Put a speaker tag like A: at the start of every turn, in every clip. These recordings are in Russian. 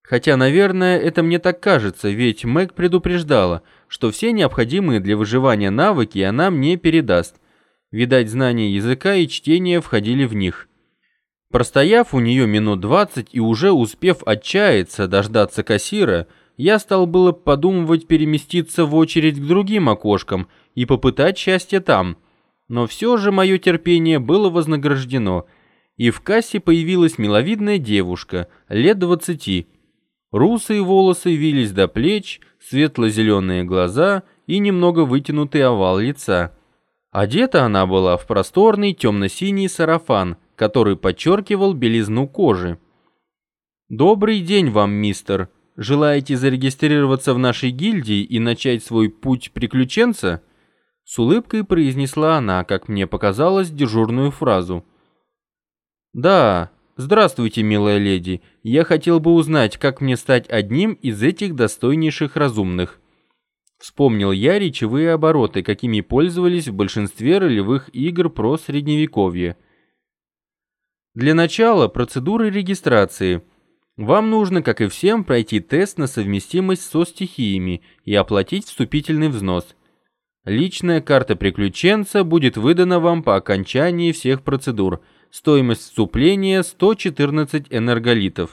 A: Хотя, наверное, это мне так кажется, ведь Мэг предупреждала, что все необходимые для выживания навыки она мне передаст. Видать, знания языка и чтения входили в них. Простояв у нее минут 20 и уже успев отчаяться дождаться кассира, я стал было подумывать переместиться в очередь к другим окошкам и попытать счастье там. Но все же мое терпение было вознаграждено, и в кассе появилась миловидная девушка, лет 20. Русые волосы вились до плеч, светло-зеленые глаза и немного вытянутый овал лица. Одета она была в просторный темно-синий сарафан, который подчеркивал белизну кожи. «Добрый день вам, мистер. Желаете зарегистрироваться в нашей гильдии и начать свой путь приключенца?» С улыбкой произнесла она, как мне показалось, дежурную фразу. «Да, здравствуйте, милая леди. Я хотел бы узнать, как мне стать одним из этих достойнейших разумных». Вспомнил я речевые обороты, какими пользовались в большинстве ролевых игр про Средневековье. Для начала процедуры регистрации. Вам нужно, как и всем, пройти тест на совместимость со стихиями и оплатить вступительный взнос. Личная карта приключенца будет выдана вам по окончании всех процедур. Стоимость вступления 114 энерголитов.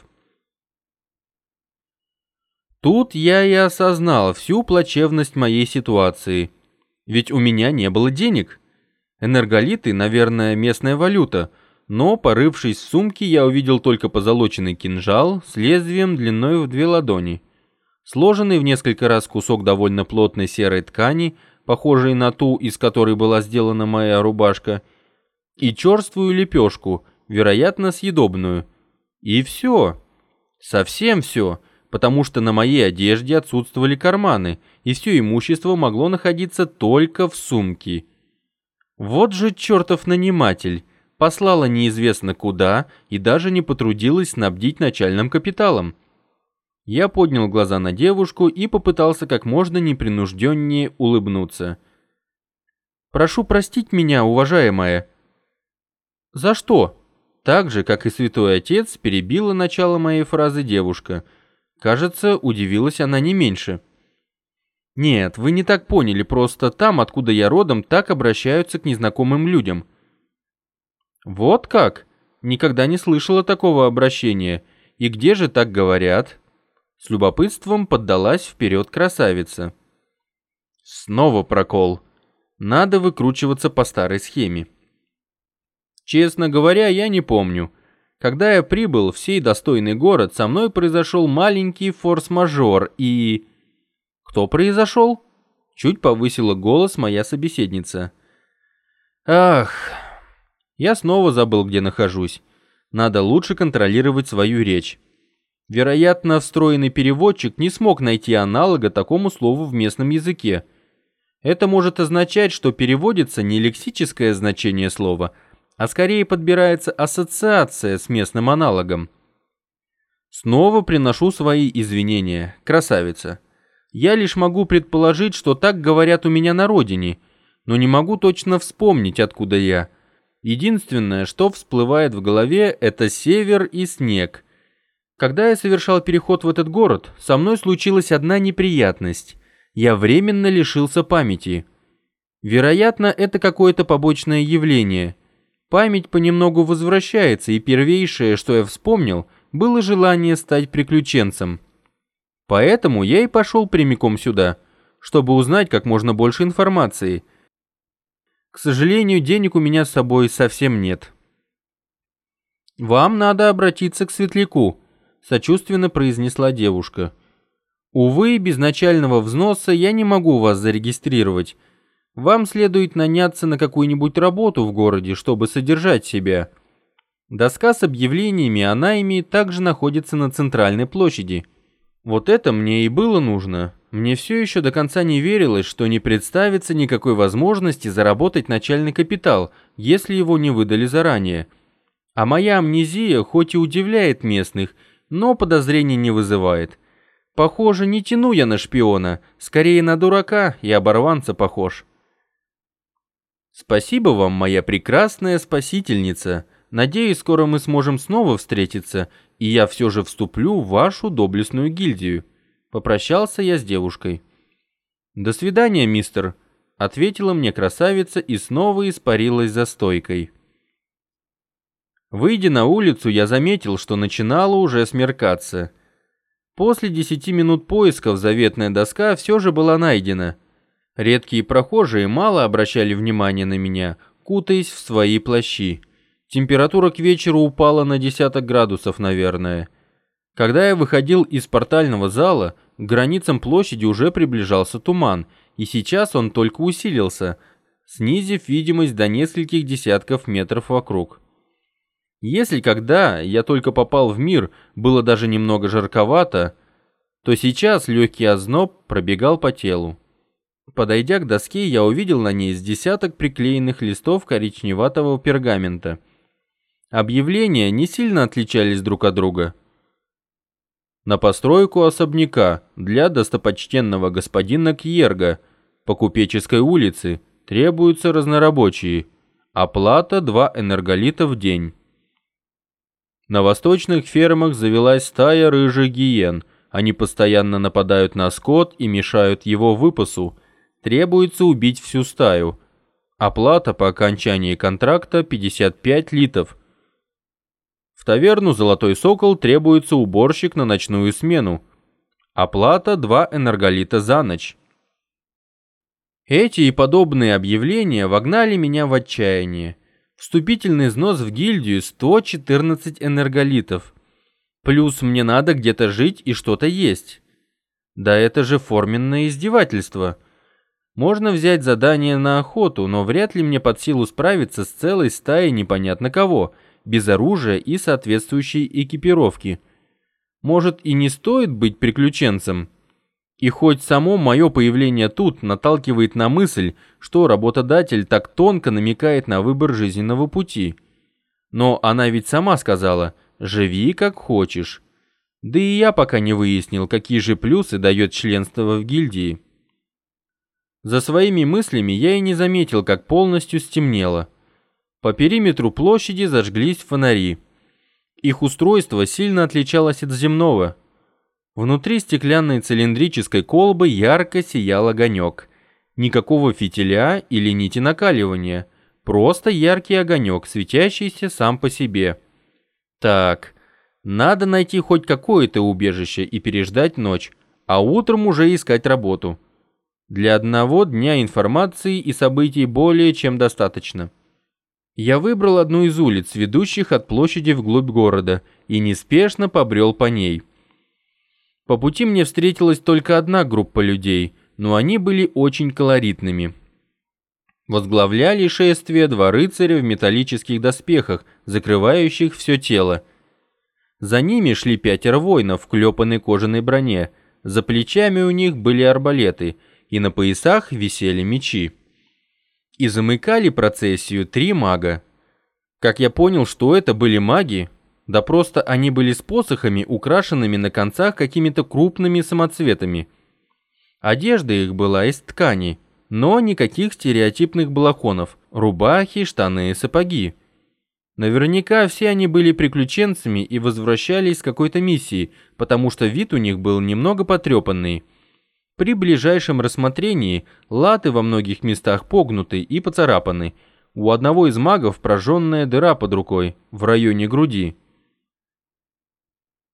A: Тут я и осознал всю плачевность моей ситуации. Ведь у меня не было денег. Энерголиты, наверное, местная валюта, но, порывшись в сумке, я увидел только позолоченный кинжал с лезвием длиной в 2 ладони. Сложенный в несколько раз кусок довольно плотной серой ткани, похожей на ту, из которой была сделана моя рубашка, и черствую лепешку, вероятно, съедобную. И все. Совсем все, потому что на моей одежде отсутствовали карманы, и все имущество могло находиться только в сумке. Вот же чертов наниматель, послала неизвестно куда и даже не потрудилась снабдить начальным капиталом. Я поднял глаза на девушку и попытался как можно непринужденнее улыбнуться. «Прошу простить меня, уважаемая». «За что?» Так же, как и святой отец, перебила начало моей фразы девушка. Кажется, удивилась она не меньше. «Нет, вы не так поняли, просто там, откуда я родом, так обращаются к незнакомым людям». «Вот как? Никогда не слышала такого обращения. И где же так говорят?» С любопытством поддалась вперед красавица. Снова прокол. Надо выкручиваться по старой схеме. Честно говоря, я не помню. Когда я прибыл в сей достойный город, со мной произошел маленький форс-мажор и... Кто произошел? Чуть повысила голос моя собеседница. Ах, я снова забыл, где нахожусь. Надо лучше контролировать свою речь. Вероятно, встроенный переводчик не смог найти аналога такому слову в местном языке. Это может означать, что переводится не лексическое значение слова, а скорее подбирается ассоциация с местным аналогом. Снова приношу свои извинения, красавица. Я лишь могу предположить, что так говорят у меня на родине, но не могу точно вспомнить, откуда я. Единственное, что всплывает в голове, это север и снег. Когда я совершал переход в этот город, со мной случилась одна неприятность. Я временно лишился памяти. Вероятно, это какое-то побочное явление. Память понемногу возвращается, и первейшее, что я вспомнил, было желание стать приключенцем. Поэтому я и пошел прямиком сюда, чтобы узнать как можно больше информации. К сожалению, денег у меня с собой совсем нет. «Вам надо обратиться к Светляку», — сочувственно произнесла девушка. «Увы, без начального взноса я не могу вас зарегистрировать. Вам следует наняться на какую-нибудь работу в городе, чтобы содержать себя. Доска с объявлениями о найме также находится на центральной площади. Вот это мне и было нужно. Мне все еще до конца не верилось, что не представится никакой возможности заработать начальный капитал, если его не выдали заранее. А моя амнезия хоть и удивляет местных, но подозрений не вызывает. Похоже, не тяну я на шпиона, скорее на дурака и оборванца похож». «Спасибо вам, моя прекрасная спасительница. Надеюсь, скоро мы сможем снова встретиться, и я все же вступлю в вашу доблестную гильдию». Попрощался я с девушкой. «До свидания, мистер», — ответила мне красавица и снова испарилась за стойкой. Выйдя на улицу, я заметил, что начинало уже смеркаться. После 10 минут поисков заветная доска все же была найдена. Редкие прохожие мало обращали внимания на меня, кутаясь в свои плащи. Температура к вечеру упала на десяток градусов, наверное. Когда я выходил из портального зала, к границам площади уже приближался туман, и сейчас он только усилился, снизив видимость до нескольких десятков метров вокруг. Если когда я только попал в мир, было даже немного жарковато, то сейчас легкий озноб пробегал по телу. Подойдя к доске, я увидел на ней с десяток приклеенных листов коричневатого пергамента. Объявления не сильно отличались друг от друга. На постройку особняка для достопочтенного господина Кьерга по Купеческой улице требуются разнорабочие. Оплата 2 энерголита в день. На восточных фермах завелась стая рыжих гиен. Они постоянно нападают на скот и мешают его выпасу. Требуется убить всю стаю. Оплата по окончании контракта 55 литов. В таверну «Золотой сокол» требуется уборщик на ночную смену. Оплата 2 энерголита за ночь. Эти и подобные объявления вогнали меня в отчаяние. Вступительный взнос в гильдию 114 энерголитов. Плюс мне надо где-то жить и что-то есть. Да это же форменное издевательство. Можно взять задание на охоту, но вряд ли мне под силу справиться с целой стаей непонятно кого, без оружия и соответствующей экипировки. Может, и не стоит быть приключенцем? И хоть само мое появление тут наталкивает на мысль, что работодатель так тонко намекает на выбор жизненного пути. Но она ведь сама сказала: «Живи как хочешь». Да и я пока не выяснил, какие же плюсы дает членство в гильдии. За своими мыслями я и не заметил, как полностью стемнело. По периметру площади зажглись фонари. Их устройство сильно отличалось от земного. Внутри стеклянной цилиндрической колбы ярко сиял огонек. Никакого фитиля или нити накаливания. Просто яркий огонек, светящийся сам по себе. Так, надо найти хоть какое-то убежище и переждать ночь, а утром уже искать работу. Для одного дня информации и событий более чем достаточно. Я выбрал одну из улиц, ведущих от площади вглубь города, и неспешно побрел по ней. По пути мне встретилась только одна группа людей, но они были очень колоритными. Возглавляли шествие 2 рыцаря в металлических доспехах, закрывающих все тело. За ними шли 5 воинов в клепанной кожаной броне, за плечами у них были арбалеты, и на поясах висели мечи. И замыкали процессию 3 мага. Как я понял, что это были маги, да просто они были с посохами, украшенными на концах какими-то крупными самоцветами. Одежда их была из ткани, но никаких стереотипных балахонов, рубахи, штаны и сапоги. Наверняка все они были приключенцами и возвращались с какой-то миссии, потому что вид у них был немного потрепанный. При ближайшем рассмотрении латы во многих местах погнуты и поцарапаны. У одного из магов прожженная дыра под рукой, в районе груди.